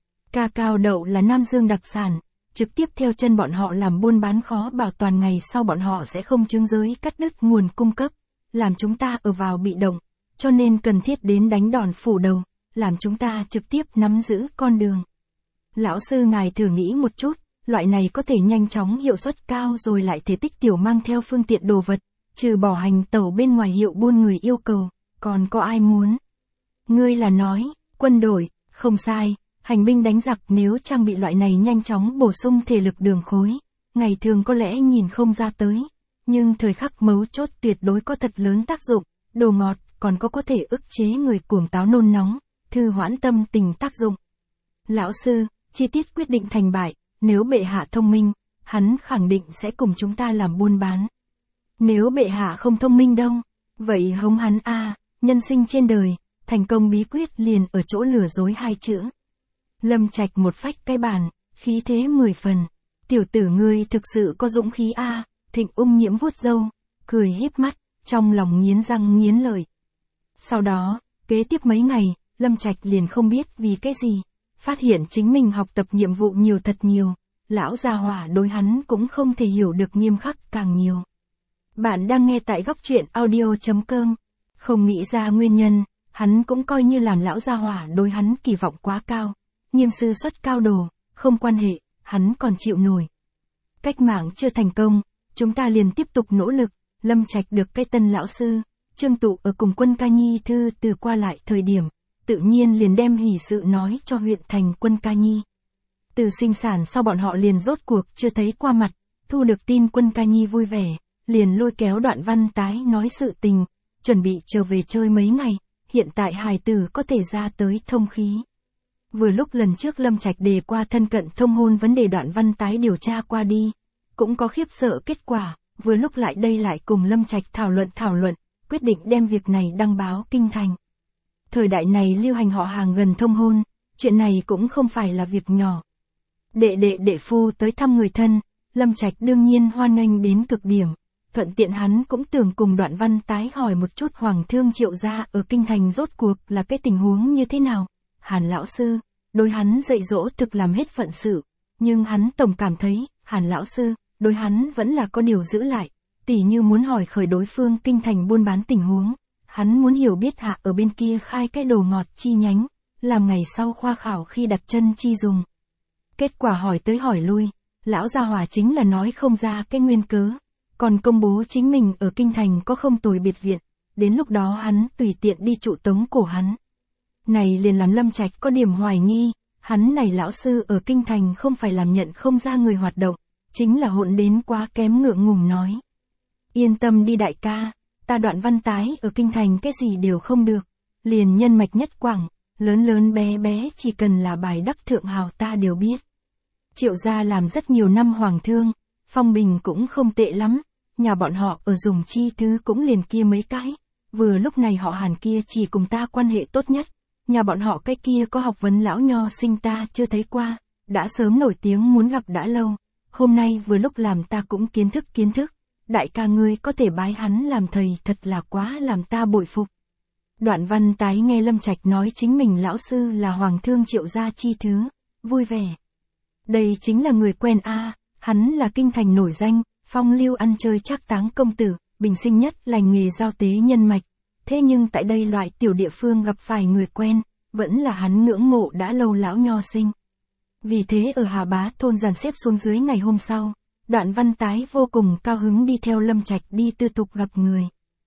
Speaker 1: Cacao đậu là Nam Dương đặc sản, trực tiếp theo chân bọn họ làm buôn bán khó bảo toàn ngày sau bọn họ sẽ không chứng giới cắt đứt nguồn cung cấp, làm chúng ta ở vào bị động, cho nên cần thiết đến đánh đòn phủ đầu, làm chúng ta trực tiếp nắm giữ con đường. Lão sư ngài thử nghĩ một chút, loại này có thể nhanh chóng hiệu suất cao rồi lại thể tích tiểu mang theo phương tiện đồ vật, trừ bỏ hành tẩu bên ngoài hiệu buôn người yêu cầu, còn có ai muốn? Ngươi là nói, quân đội, không sai, hành binh đánh giặc nếu trang bị loại này nhanh chóng bổ sung thể lực đường khối, ngày thường có lẽ nhìn không ra tới, nhưng thời khắc mấu chốt tuyệt đối có thật lớn tác dụng, đồ ngọt còn có thể ức chế người cuồng táo nôn nóng, thư hoãn tâm tình tác dụng. Lão sư, chi tiết quyết định thành bại, nếu bệ hạ thông minh, hắn khẳng định sẽ cùng chúng ta làm buôn bán. Nếu bệ hạ không thông minh đâu, vậy hống hắn nhân sinh trên đời, thành công bí quyết liền ở chỗ lừa dối hai chữ. Lâm Trạch một phách cái bàn, khí thế 10 phần. Tiểu tử ngươi thực sự có dũng khí Thịnh Ung Nhiễm vuốt râu, cười híp mắt, trong lòng nghiến răng nghiến lợi. Sau đó, kế tiếp mấy ngày, Lâm Trạch liền không biết vì cái gì, phát hiện chính mình học tập nhiệm vụ nhiều thật nhiều, lão gia hỏa đối hắn cũng không thể hiểu được nghiêm khắc càng nhiều. Bạn đang nghe tại góc truyện audio.com, không nghĩ ra nguyên nhân, hắn cũng coi như làm lão gia hỏa đối hắn kỳ vọng quá cao, nghiêm sư xuất cao đồ, không quan hệ, hắn còn chịu nổi. Cách mạng chưa thành công, chúng ta liền tiếp tục nỗ lực, Lâm Trạch được cái tân lão sư, Trương Tụ ở cùng Quân Ca Nhi thư từ qua lại thời điểm, tự nhiên liền đem hỉ sự nói cho huyện thành Quân Ca Nhi. Từ sinh sản sau bọn họ liền rốt cuộc chưa thấy qua mặt, thu được tin Quân Ca Nhi vui vẻ, liền lôi kéo Đoạn Văn Tái nói sự tình, chuẩn bị trở về chơi mấy ngày, hiện tại hài tử có thể ra tới thông khí. Vừa lúc lần trước Lâm Trạch đề qua thân cận thông hôn vấn đề Đoạn Văn Tái điều tra qua đi, cũng có khiếp sợ kết quả, vừa lúc lại đây lại cùng Lâm Trạch thảo luận, quyết định đem việc này đăng báo kinh thành. Thời đại này lưu hành họ hàng gần thông hôn, chuyện này cũng không phải là việc nhỏ. Đệ phu tới thăm người thân, Lâm Trạch đương nhiên hoan nghênh đến cực điểm, thuận tiện hắn cũng tưởng cùng Đoạn Văn Tái hỏi một chút Hoàng thương Triệu gia ở kinh thành rốt cuộc là cái tình huống như thế nào. Hàn lão sư, đối hắn dạy dỗ thực làm hết phận sự, nhưng hắn tổng cảm thấy, Hàn lão sư, đối hắn vẫn là có điều giữ lại, tỉ như muốn hỏi khởi đối phương kinh thành buôn bán tình huống, hắn muốn hiểu biết hạ ở bên kia khai cái đồ ngọt chi nhánh, làm ngày sau khoa khảo khi đặt chân chi dùng. Kết quả hỏi tới hỏi lui, lão gia hỏa chính là nói không ra cái nguyên cớ, còn công bố chính mình ở kinh thành có không tồi biệt viện, đến lúc đó hắn tùy tiện đi trụ tống cổ hắn. Này liền làm Lâm Trạch có điểm hoài nghi, hắn này lão sư ở kinh thành không phải làm nhận không ra người hoạt động, chính là hỗn đến quá kém ngượng ngùng nói. Yên tâm đi đại ca, ta Đoạn Văn Tái ở kinh thành cái gì đều không được, liền nhân mạch nhất quảng, lớn bé chỉ cần là bài đắc thượng hào ta đều biết. Triệu gia làm rất nhiều năm hoàng thương, phong bình cũng không tệ lắm, nhà bọn họ ở dùng chi thứ cũng liền kia mấy cái, vừa lúc này họ Hàn kia chỉ cùng ta quan hệ tốt nhất, nhà bọn họ cái kia có học vấn lão nho sinh ta chưa thấy qua, đã sớm nổi tiếng muốn gặp đã lâu, hôm nay vừa lúc làm ta cũng kiến thức, đại ca ngươi có thể bái hắn làm thầy thật là quá làm ta bội phục. Đoạn Văn Tái nghe Lâm Trạch nói chính mình lão sư là Hoàng thương Triệu gia chi thứ, vui vẻ. Đây chính là người quen hắn là kinh thành nổi danh, phong lưu ăn chơi trác táng công tử, bình sinh nhất lành nghề giao tế nhân mạch. Thế nhưng tại đây loại tiểu địa phương gặp phải người quen, vẫn là hắn ngưỡng mộ đã lâu lão nho sinh. Vì thế ở Hà Bá thôn dàn xếp xuống dưới ngày hôm sau, Đoạn Văn Tái vô cùng cao hứng đi theo Lâm Trạch đi tư tục gặp người.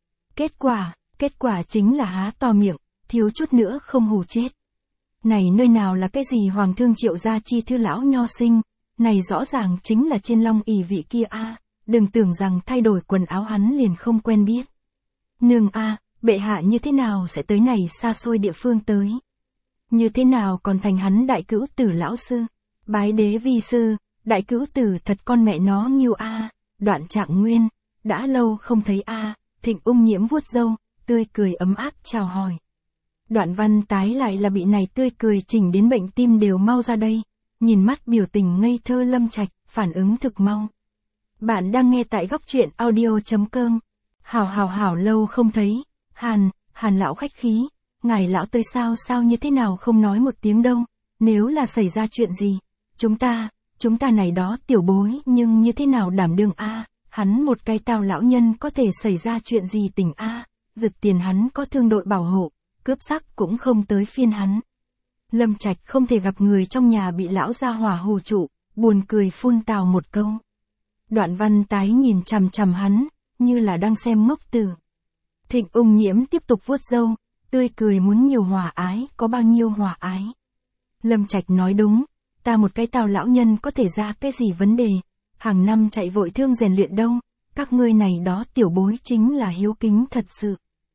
Speaker 1: Kết quả chính là há to miệng, thiếu chút nữa không hù chết. Này nơi nào là cái gì Hoàng thương Triệu gia chi thư lão nho sinh, này rõ ràng chính là trên long ỷ vị kia đừng tưởng rằng thay đổi quần áo hắn liền không quen biết. Nương bệ hạ như thế nào sẽ tới này xa xôi địa phương tới? Như thế nào còn thành hắn đại cữu tử lão sư? Bái đế vi sư, đại cữu tử thật con mẹ nó nghiêu Đoạn Trạng Nguyên, đã lâu không thấy Thịnh Ung Nhiễm vuốt râu, tươi cười ấm áp chào hỏi. Đoạn Văn Tái lại là bị này tươi cười chỉnh đến bệnh tim đều mau ra đây, nhìn mắt biểu tình ngây thơ Lâm Trạch, phản ứng thực mau. Bạn đang nghe tại góc truyện audio.com. Hảo lâu không thấy, Hàn lão khách khí, ngài lão tới sao như thế nào không nói một tiếng đâu, nếu là xảy ra chuyện gì, chúng ta này đó tiểu bối nhưng như thế nào đảm đương hắn một cái tào lão nhân có thể xảy ra chuyện gì tỉnh giật tiền hắn có thương đội bảo hộ, cướp sắc cũng không tới phiên hắn. Lâm Trạch không thể gặp người trong nhà bị lão gia hỏa hù trụ, buồn cười phun tào một câu. Đoạn Văn Tái nhìn chằm chằm hắn, như là đang xem ngốc tử. Thịnh Ung Nhiễm tiếp tục vuốt râu, tươi cười muốn nhiều hòa ái, có bao nhiêu hòa ái. Lâm Trạch nói đúng, ta một cái Tào lão nhân có thể ra cái gì vấn đề, hàng năm chạy vội thương rèn luyện đâu, các ngươi này đó tiểu bối chính là hiếu kính thật sự.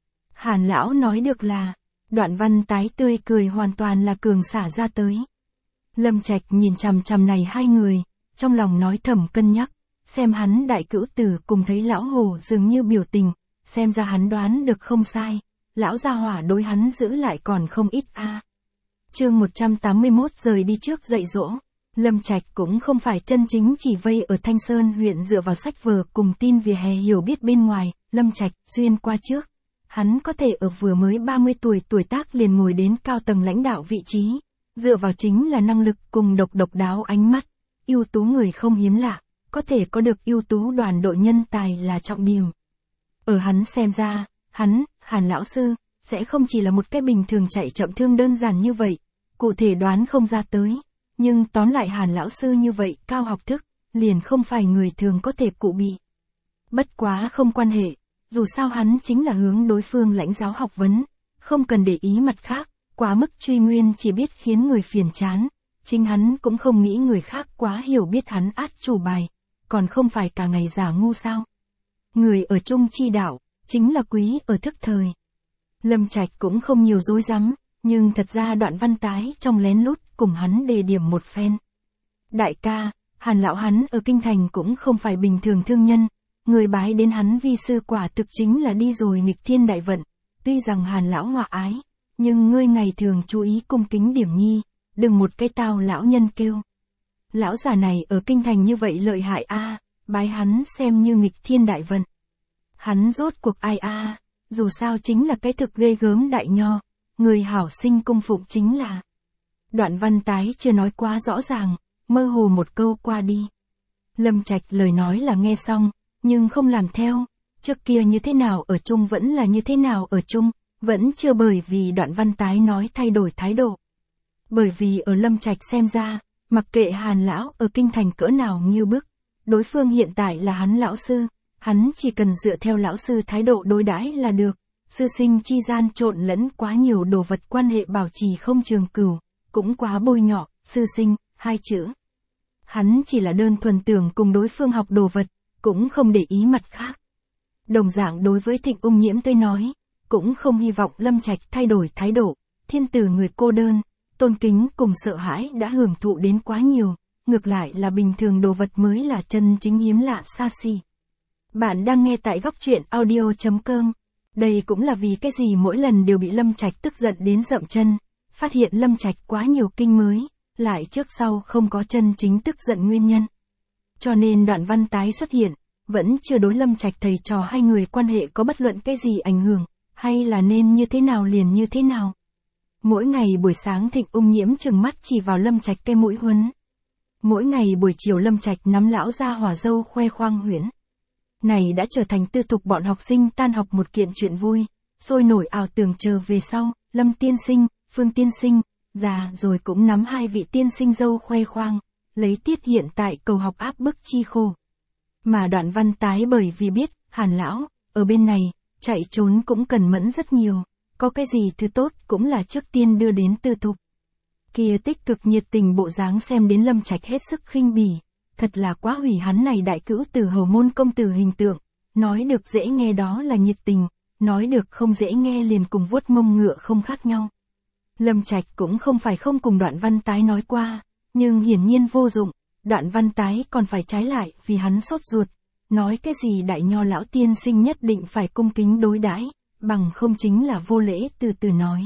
Speaker 1: Hàn lão nói được là, Đoạn Văn Tái tươi cười hoàn toàn là cường xả ra tới. Lâm Trạch nhìn chằm chằm này hai người, trong lòng nói thầm cân nhắc, xem hắn đại cữu tử cùng thấy lão hồ dường như biểu tình, xem ra hắn đoán được không sai, lão gia hỏa đối hắn giữ lại còn không ít a. Chương 181 rời đi trước dạy dỗ. Lâm Trạch cũng không phải chân chính chỉ vây ở Thanh Sơn huyện dựa vào sách vở cùng tin vỉa hè hiểu biết bên ngoài, Lâm Trạch xuyên qua trước. Hắn có thể ở vừa mới 30 tuổi tác liền ngồi đến cao tầng lãnh đạo vị trí, dựa vào chính là năng lực cùng độc đáo ánh mắt, ưu tú người không hiếm lạ, có thể có được ưu tú đoàn đội nhân tài là trọng điểm. Ở hắn xem ra, hắn, Hàn lão sư, sẽ không chỉ là một cái bình thường chạy chậm thương đơn giản như vậy, cụ thể đoán không ra tới, nhưng tóm lại Hàn lão sư như vậy cao học thức, liền không phải người thường có thể cụ bị. Bất quá không quan hệ, dù sao hắn chính là hướng đối phương lãnh giáo học vấn, không cần để ý mặt khác, quá mức truy nguyên chỉ biết khiến người phiền chán, chính hắn cũng không nghĩ người khác quá hiểu biết hắn át chủ bài, còn không phải cả ngày giả ngu sao. Người ở chung chi đạo, chính là quý ở thức thời. Lâm Trạch cũng không nhiều dối rắm, nhưng thật ra Đoạn Văn Tái trong lén lút cùng hắn đề điểm một phen. Đại ca, Hàn lão hắn ở kinh thành cũng không phải bình thường thương nhân, người bái đến hắn vi sư quả thực chính là đi rồi nghịch thiên đại vận, tuy rằng Hàn lão hòa ái, nhưng ngươi ngày thường chú ý cung kính điểm nhi, đừng một cái Tào lão nhân kêu. Lão già này ở kinh thành như vậy lợi hại a, bái hắn xem như nghịch thiên đại vận. Hắn rốt cuộc ai a, dù sao chính là cái thực ghê gớm đại nho, người hảo sinh cung phụng chính là. Đoạn Văn Tái chưa nói quá rõ ràng, mơ hồ một câu qua đi. Lâm Trạch lời nói là nghe xong, nhưng không làm theo, trước kia như thế nào ở chung vẫn là như thế nào ở chung, vẫn chưa bởi vì Đoạn Văn Tái nói thay đổi thái độ. Bởi vì ở Lâm Trạch xem ra, mặc kệ Hàn lão ở kinh thành cỡ nào nghiêu bức, đối phương hiện tại là hắn lão sư, hắn chỉ cần dựa theo lão sư thái độ đối đãi là được, sư sinh chi gian trộn lẫn quá nhiều đồ vật quan hệ bảo trì không trường cửu, cũng quá bôi nhọ, sư sinh, hai chữ. Hắn chỉ là đơn thuần tưởng cùng đối phương học đồ vật, cũng không để ý mặt khác. Đồng dạng đối với Thịnh Ung Nhiễm tôi nói, cũng không hy vọng Lâm Trạch thay đổi thái độ, thiên tử người cô đơn, tôn kính cùng sợ hãi đã hưởng thụ đến quá nhiều, ngược lại là bình thường đồ vật mới là chân chính hiếm lạ xa xỉ. Bạn đang nghe tại góc truyện audio.com. Đây cũng là vì cái gì mỗi lần đều bị Lâm Trạch tức giận đến rậm chân, phát hiện Lâm Trạch quá nhiều kinh mới, lại trước sau không có chân chính tức giận nguyên nhân. Cho nên Đoạn Văn Tái xuất hiện, vẫn chưa đối Lâm Trạch thầy trò hai người quan hệ có bất luận cái gì ảnh hưởng, hay là nên như thế nào liền như thế nào. Mỗi ngày buổi sáng Thịnh Ung Nhiễm trừng mắt chỉ vào Lâm Trạch cái mũi huấn. Mỗi ngày buổi chiều Lâm Trạch nắm lão ra hỏa dâu khoe khoang huyễn. Này đã trở thành tư tục bọn học sinh tan học một kiện chuyện vui, sôi nổi ảo tưởng chờ về sau, Lâm tiên sinh, Phương tiên sinh, già rồi cũng nắm hai vị tiên sinh dâu khoe khoang, lấy tiết hiện tại cầu học áp bức chi khổ. Mà Đoạn Văn Tái bởi vì biết, Hàn lão, ở bên này, chạy trốn cũng cần mẫn rất nhiều, có cái gì thứ tốt cũng là trước tiên đưa đến tư thục. Kia tích cực nhiệt tình bộ dáng xem đến Lâm Trạch hết sức khinh bỉ, thật là quá hủy hắn này đại cữu tử hầu môn công tử hình tượng, nói được dễ nghe đó là nhiệt tình, nói được không dễ nghe liền cùng vuốt mông ngựa không khác nhau. Lâm Trạch cũng không phải không cùng Đoạn Văn Tái nói qua, nhưng hiển nhiên vô dụng, Đoạn Văn Tái còn phải trái lại vì hắn sốt ruột, nói cái gì đại nho lão tiên sinh nhất định phải cung kính đối đãi, bằng không chính là vô lễ từ từ nói.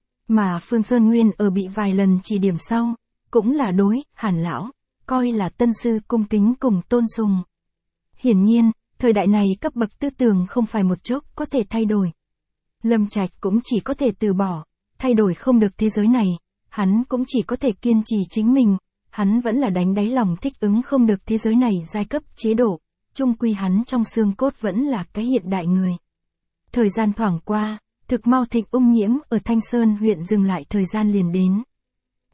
Speaker 1: Mà Phương Sơn Nguyên ở bị vài lần chỉ điểm sau, cũng là đối, Hàn lão, coi là tân sư cung kính cùng tôn sùng. Hiển nhiên, thời đại này cấp bậc tư tưởng không phải một chốc có thể thay đổi. Lâm Trạch cũng chỉ có thể từ bỏ, thay đổi không được thế giới này, hắn cũng chỉ có thể kiên trì chính mình, hắn vẫn là đánh đáy lòng thích ứng không được thế giới này giai cấp chế độ, chung quy hắn trong xương cốt vẫn là cái hiện đại người. Thời gian thoảng qua, thực mau Thịnh Ung Nhiễm ở Thanh Sơn huyện dừng lại thời gian liền đến.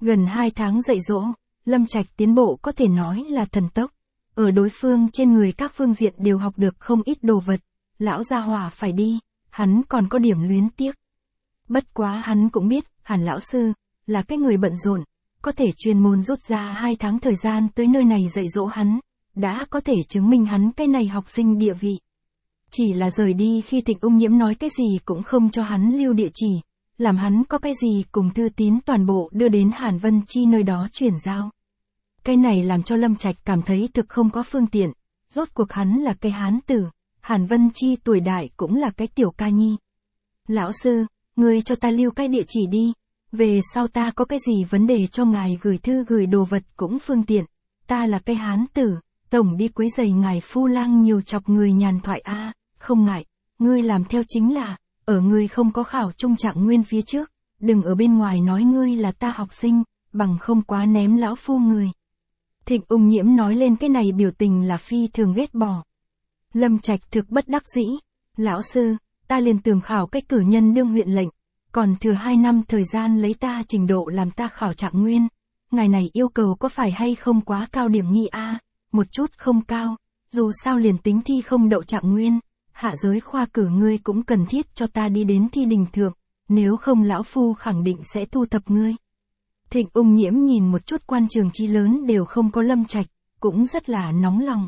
Speaker 1: Gần 2 tháng dạy dỗ, Lâm Trạch tiến bộ có thể nói là thần tốc. Ở đối phương trên người các phương diện đều học được không ít đồ vật. Lão gia hỏa phải đi, hắn còn có điểm luyến tiếc. Bất quá hắn cũng biết, Hàn lão sư, là cái người bận rộn, có thể chuyên môn rút ra 2 tháng thời gian tới nơi này dạy dỗ hắn, đã có thể chứng minh hắn cái này học sinh địa vị. Chỉ là rời đi khi Thịnh Ung Nhiễm nói cái gì cũng không cho hắn lưu địa chỉ, làm hắn có cái gì cùng thư tín toàn bộ đưa đến Hàn Vân Chi nơi đó chuyển giao. Cái này làm cho Lâm Trạch cảm thấy thực không có phương tiện, rốt cuộc hắn là cái hán tử, Hàn Vân Chi tuổi đại cũng là cái tiểu ca nhi. Lão sư, người cho ta lưu cái địa chỉ đi, về sau ta có cái gì vấn đề cho ngài gửi thư gửi đồ vật cũng phương tiện, ta là cái hán tử, tổng đi quấy giày ngài phu lang nhiều chọc người nhàn thoại a, không ngại, ngươi làm theo chính là, ở ngươi không có khảo trung trạng nguyên phía trước, đừng ở bên ngoài nói ngươi là ta học sinh, bằng không quá ném lão phu người. Thịnh Ung Nhiễm nói lên cái này biểu tình là phi thường ghét bỏ. Lâm Trạch thực bất đắc dĩ, lão sư, ta liền tưởng khảo cái cử nhân đương huyện lệnh, còn thừa 2 năm thời gian lấy ta trình độ làm ta khảo trạng nguyên, ngài này yêu cầu có phải hay không quá cao điểm nhi a? Một chút không cao, dù sao liền tính thi không đậu trạng nguyên, hạ giới khoa cử ngươi cũng cần thiết cho ta đi đến thi đình thượng, nếu không lão phu khẳng định sẽ thu thập ngươi. Thịnh Ung Nhiễm nhìn một chút quan trường chi lớn đều không có Lâm Trạch, cũng rất là nóng lòng.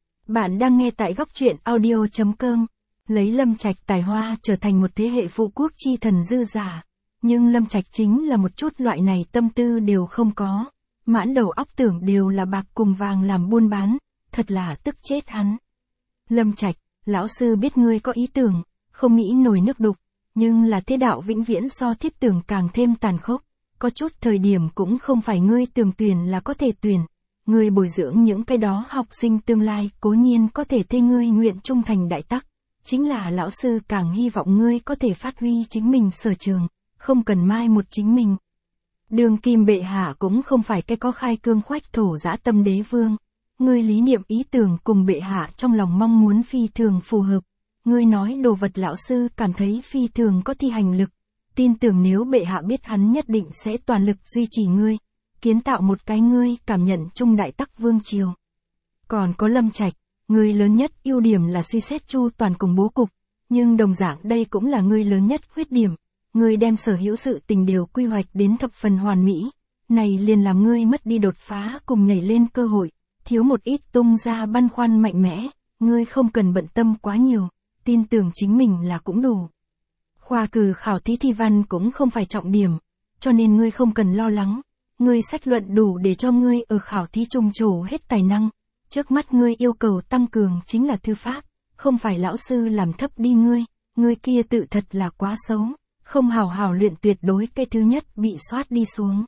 Speaker 1: Bạn đang nghe tại góc truyện audio.com, lấy Lâm Trạch tài hoa trở thành một thế hệ phụ quốc chi thần dư giả, nhưng Lâm Trạch chính là một chút loại này tâm tư đều không có, mãn đầu óc tưởng đều là bạc cùng vàng làm buôn bán, thật là tức chết hắn. Lâm Trạch, lão sư biết ngươi có ý tưởng, không nghĩ nổi nước đục, nhưng là thế đạo vĩnh viễn so thiết tưởng càng thêm tàn khốc, có chút thời điểm cũng không phải ngươi tưởng tuyển là có thể tuyển, ngươi bồi dưỡng những cái đó học sinh tương lai cố nhiên có thể thay ngươi nguyện trung thành đại tắc, chính là lão sư càng hy vọng ngươi có thể phát huy chính mình sở trường, không cần mai một chính mình. Đường Kim bệ hạ cũng không phải cái có khai cương khoách thổ dã tâm đế vương. Ngươi lý niệm ý tưởng cùng bệ hạ trong lòng mong muốn phi thường phù hợp. Ngươi nói đồ vật lão sư cảm thấy phi thường có thi hành lực. Tin tưởng nếu bệ hạ biết hắn nhất định sẽ toàn lực duy trì ngươi. Kiến tạo một cái ngươi cảm nhận trung đại tắc vương triều. Còn có Lâm Trạch, ngươi lớn nhất ưu điểm là suy xét chu toàn cùng bố cục. Nhưng đồng dạng đây cũng là ngươi lớn nhất khuyết điểm. Ngươi đem sở hữu sự tình đều quy hoạch đến thập phần hoàn mỹ. Này liền làm ngươi mất đi đột phá cùng nhảy lên cơ hội. Thiếu một ít tung ra băn khoăn mạnh mẽ, ngươi không cần bận tâm quá nhiều, tin tưởng chính mình là cũng đủ. Khoa cử khảo thí thi văn cũng không phải trọng điểm, cho nên ngươi không cần lo lắng, ngươi sách luận đủ để cho ngươi ở khảo thí trùng trổ hết tài năng, trước mắt ngươi yêu cầu tăng cường chính là thư pháp, không phải lão sư làm thấp đi ngươi kia tự thật là quá xấu, không hào hào luyện tuyệt đối cái thứ nhất bị soát đi xuống.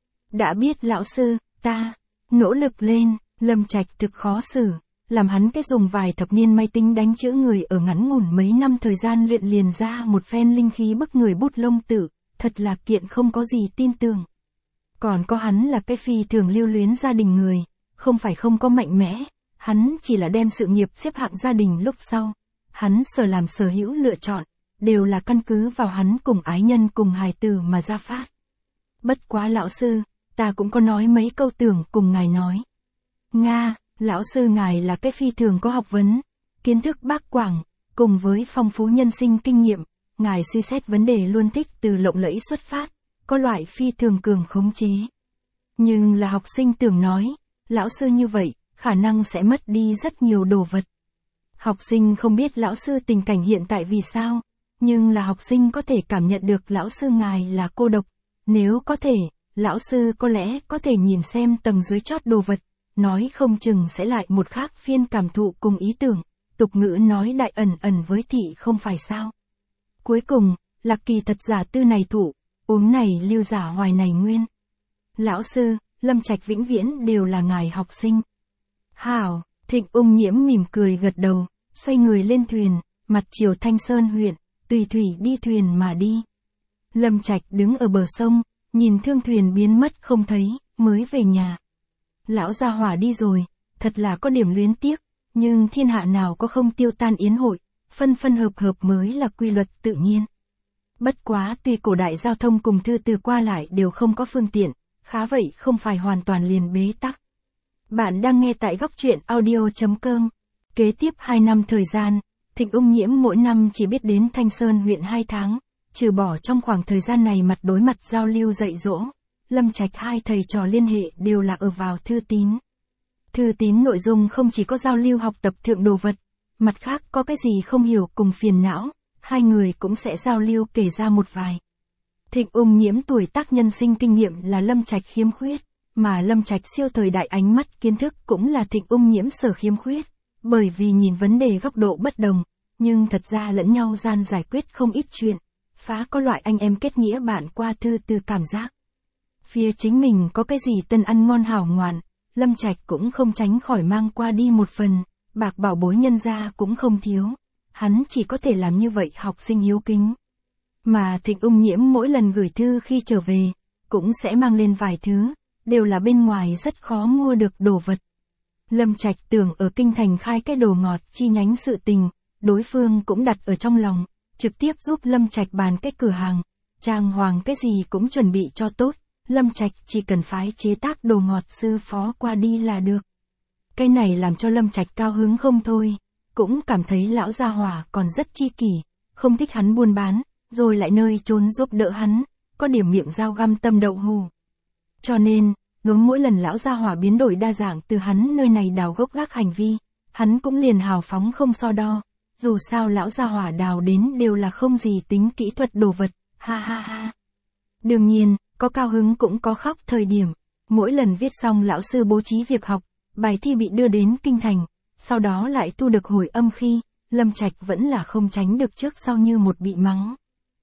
Speaker 1: Đã biết lão sư, ta, nỗ lực lên. Lâm Trạch thực khó xử, làm hắn cái dùng vài thập niên máy tính đánh chữ người ở ngắn ngủn mấy năm thời gian luyện liền ra một phen linh khí bức người bút lông tử, thật là kiện không có gì tin tưởng. Còn có hắn là cái phi thường lưu luyến gia đình người, không phải không có mạnh mẽ, hắn chỉ là đem sự nghiệp xếp hạng gia đình lúc sau. Hắn làm sở hữu lựa chọn, đều là căn cứ vào hắn cùng ái nhân cùng hài tử mà ra phát. Bất quá lão sư, ta cũng có nói mấy câu tưởng cùng ngài nói. Nga, lão sư ngài là cái phi thường có học vấn, kiến thức bác quảng, cùng với phong phú nhân sinh kinh nghiệm, ngài suy xét vấn đề luôn thích từ lộng lẫy xuất phát, có loại phi thường cường khống chế. Nhưng là học sinh tưởng nói, lão sư như vậy, khả năng sẽ mất đi rất nhiều đồ vật. Học sinh không biết lão sư tình cảnh hiện tại vì sao, nhưng là học sinh có thể cảm nhận được lão sư ngài là cô độc, nếu có thể, lão sư có lẽ có thể nhìn xem tầng dưới chót đồ vật. Nói không chừng sẽ lại một khác phiên cảm thụ cùng ý tưởng, tục ngữ nói đại ẩn ẩn với thị không phải sao. Cuối cùng, lạc kỳ thật giả tư này thụ, uống này lưu giả hoài này nguyên. Lão sư, Lâm Trạch vĩnh viễn đều là ngài học sinh. Hảo, Thịnh Ung Nhiễm mỉm cười gật đầu, xoay người lên thuyền, mặt chiều Thanh Sơn huyện, tùy thủy đi thuyền mà đi. Lâm Trạch đứng ở bờ sông, nhìn thương thuyền biến mất không thấy, mới về nhà. Lão gia hỏa đi rồi, thật là có điểm luyến tiếc, nhưng thiên hạ nào có không tiêu tan yến hội, phân phân hợp hợp mới là quy luật tự nhiên. Bất quá tuy cổ đại giao thông cùng thư từ qua lại đều không có phương tiện, khá vậy không phải hoàn toàn liền bế tắc. Bạn đang nghe tại góc truyện audio.com. Kế tiếp 2 năm thời gian, Thịnh Ung Nhiễm mỗi năm chỉ biết đến Thanh Sơn huyện 2 tháng, trừ bỏ trong khoảng thời gian này mặt đối mặt giao lưu dạy dỗ, Lâm Trạch hai thầy trò liên hệ đều là ở vào thư tín. Thư tín nội dung không chỉ có giao lưu học tập thượng đồ vật, mặt khác có cái gì không hiểu cùng phiền não, hai người cũng sẽ giao lưu kể ra một vài. Thịnh Ung Nhiễm tuổi tác nhân sinh kinh nghiệm là Lâm Trạch khiếm khuyết, mà Lâm Trạch siêu thời đại ánh mắt kiến thức cũng là Thịnh Ung Nhiễm sở khiếm khuyết, bởi vì nhìn vấn đề góc độ bất đồng, nhưng thật ra lẫn nhau gian giải quyết không ít chuyện, phá có loại anh em kết nghĩa bạn qua thư từ cảm giác. Phía chính mình có cái gì tân ăn ngon hảo ngoạn, Lâm Trạch cũng không tránh khỏi mang qua đi một phần, bạc bảo bối nhân gia cũng không thiếu, hắn chỉ có thể làm như vậy học sinh hiếu kính. Mà Thịnh Ung Nhiễm mỗi lần gửi thư khi trở về, cũng sẽ mang lên vài thứ, đều là bên ngoài rất khó mua được đồ vật. Lâm Trạch tưởng ở kinh thành khai cái đồ ngọt chi nhánh sự tình, đối phương cũng đặt ở trong lòng, trực tiếp giúp Lâm Trạch bàn cái cửa hàng, trang hoàng cái gì cũng chuẩn bị cho tốt, Lâm Trạch chỉ cần phái chế tác đồ ngọt sư phó qua đi là được. Cái này làm cho Lâm Trạch cao hứng không thôi, cũng cảm thấy lão gia hỏa còn rất chi kỷ, không thích hắn buôn bán, rồi lại nơi trốn giúp đỡ hắn, có điểm miệng dao găm tâm đậu hù. Cho nên, mỗi lần lão gia hỏa biến đổi đa dạng từ hắn nơi này đào gốc gác hành vi, hắn cũng liền hào phóng không so đo, dù sao lão gia hỏa đào đến đều là không gì tính kỹ thuật đồ vật, ha ha ha. Đương nhiên, có cao hứng cũng có khóc thời điểm, mỗi lần viết xong lão sư bố trí việc học, bài thi bị đưa đến kinh thành, sau đó lại thu được hồi âm khi, Lâm Trạch vẫn là không tránh được trước sau như một bị mắng.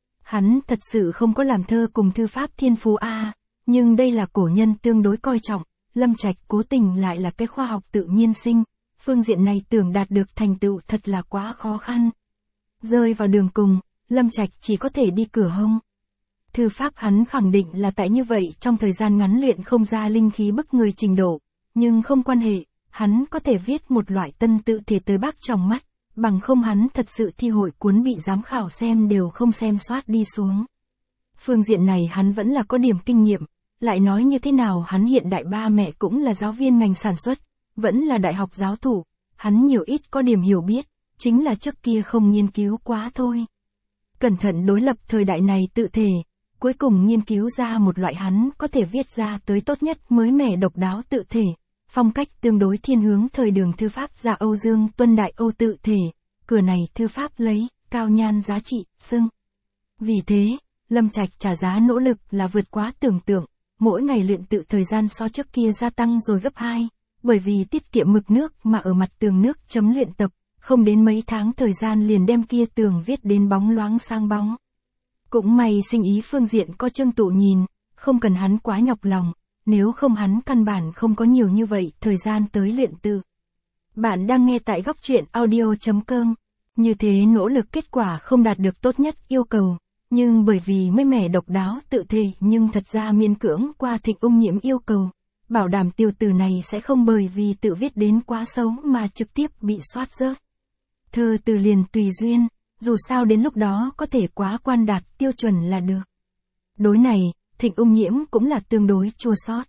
Speaker 1: Hắn thật sự không có làm thơ cùng thư pháp thiên phú a, nhưng đây là cổ nhân tương đối coi trọng, Lâm Trạch cố tình lại là cái khoa học tự nhiên sinh, phương diện này tưởng đạt được thành tựu thật là quá khó khăn. Rơi vào đường cùng, Lâm Trạch chỉ có thể đi cửa hông. Thư pháp hắn khẳng định là tại như vậy trong thời gian ngắn luyện không ra linh khí bức người trình độ, nhưng không quan hệ, hắn có thể viết một loại tân tự thể tới bác trong mắt, bằng không hắn thật sự thi hội cuốn bị giám khảo xem đều không xem soát đi xuống. Phương diện này hắn vẫn là có điểm kinh nghiệm, lại nói như thế nào hắn hiện đại ba mẹ cũng là giáo viên ngành sản xuất, vẫn là đại học giáo thủ, hắn nhiều ít có điểm hiểu biết, chính là trước kia không nghiên cứu quá thôi. Cẩn thận đối lập thời đại này tự thể, cuối cùng nghiên cứu ra một loại hắn có thể viết ra tới tốt nhất mới mẻ độc đáo tự thể, phong cách tương đối thiên hướng thời đường thư pháp gia Âu Dương Tuân Đại Âu tự thể, cửa này thư pháp lấy, cao nhan giá trị, xưng. Vì thế, Lâm Trạch trả giá nỗ lực là vượt quá tưởng tượng, mỗi ngày luyện tự thời gian so trước kia gia tăng rồi gấp 2, bởi vì tiết kiệm mực nước mà ở mặt tường nước chấm luyện tập, không đến mấy tháng thời gian liền đem kia tường viết đến bóng loáng sang bóng. Cũng may sinh ý phương diện có Trương Tụ nhìn, không cần hắn quá nhọc lòng, nếu không hắn căn bản không có nhiều như vậy thời gian tới luyện tự. Bạn đang nghe tại góc truyện audio.com, như thế nỗ lực kết quả không đạt được tốt nhất yêu cầu, nhưng bởi vì mới mẻ độc đáo tự thể nhưng thật ra miễn cưỡng qua Thịnh Ung Nhiễm yêu cầu, bảo đảm tiêu từ này sẽ không bởi vì tự viết đến quá xấu mà trực tiếp bị soát rớt. Thơ từ liền tùy duyên, dù sao đến lúc đó có thể quá quan đạt tiêu chuẩn là được. Đối này, Thịnh Ung Nhiễm cũng là tương đối chua xót.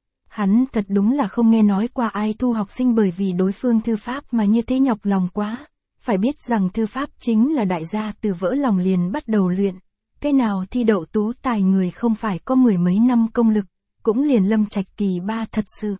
Speaker 1: Hắn thật đúng là không nghe nói qua ai thu học sinh bởi vì đối phương thư pháp mà như thế nhọc lòng quá. Phải biết rằng thư pháp chính là đại gia từ vỡ lòng liền bắt đầu luyện. Cái nào thi đậu tú tài người không phải có mười mấy năm công lực, cũng liền Lâm Trạch kỳ ba thật sự.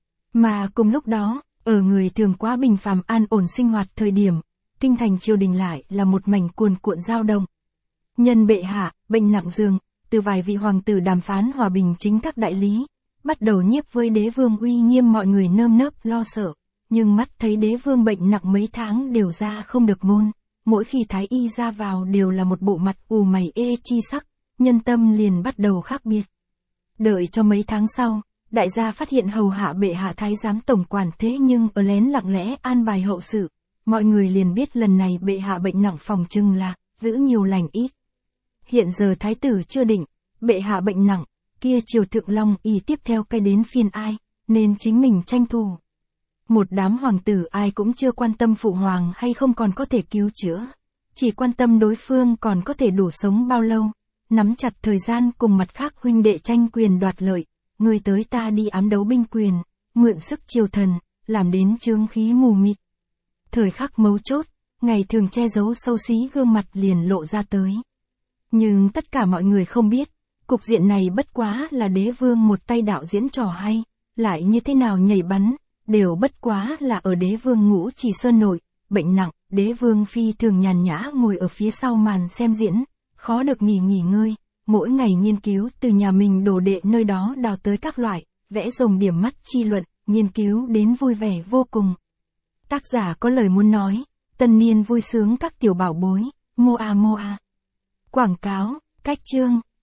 Speaker 1: Mà cùng lúc đó, ở người thường quá bình phàm an ổn sinh hoạt thời điểm, kinh thành triều đình lại là một mảnh cuồn cuộn dao động. Nhân bệ hạ, bệnh nặng giường, từ vài vị hoàng tử đàm phán hòa bình chính các đại lý, bắt đầu nhiếp với đế vương uy nghiêm mọi người nơm nớp lo sợ, nhưng mắt thấy đế vương bệnh nặng mấy tháng đều ra không được môn, mỗi khi thái y ra vào đều là một bộ mặt ù mày ê chi sắc, nhân tâm liền bắt đầu khác biệt. Đợi cho mấy tháng sau, đại gia phát hiện hầu hạ bệ hạ thái giám tổng quản thế nhưng ở lén lặng lẽ an bài hậu sự, mọi người liền biết lần này bệ hạ bệnh nặng phòng chừng là giữ nhiều lành ít. Hiện giờ thái tử chưa định, bệ hạ bệnh nặng, kia triều thượng long y tiếp theo cái đến phiên ai, nên chính mình tranh thủ. Một đám hoàng tử ai cũng chưa quan tâm phụ hoàng hay không còn có thể cứu chữa, chỉ quan tâm đối phương còn có thể đủ sống bao lâu, nắm chặt thời gian cùng mặt khác huynh đệ tranh quyền đoạt lợi, ngươi tới ta đi ám đấu binh quyền, mượn sức triều thần, làm đến chướng khí mù mịt. Thời khắc mấu chốt, ngày thường che giấu xấu xí gương mặt liền lộ ra tới. Nhưng tất cả mọi người không biết, cục diện này bất quá là đế vương một tay đạo diễn trò hay, lại như thế nào nhảy bắn, đều bất quá là ở đế vương Ngũ Chỉ Sơn nội, bệnh nặng, đế vương phi thường nhàn nhã ngồi ở phía sau màn xem diễn, khó được nghỉ ngơi, mỗi ngày nghiên cứu từ nhà mình đồ đệ nơi đó đào tới các loại, vẽ rồng điểm mắt chi luận, nghiên cứu đến vui vẻ vô cùng. Tác giả có lời muốn nói, tân niên vui sướng các tiểu bảo bối, moa. Quảng cáo, cách chương.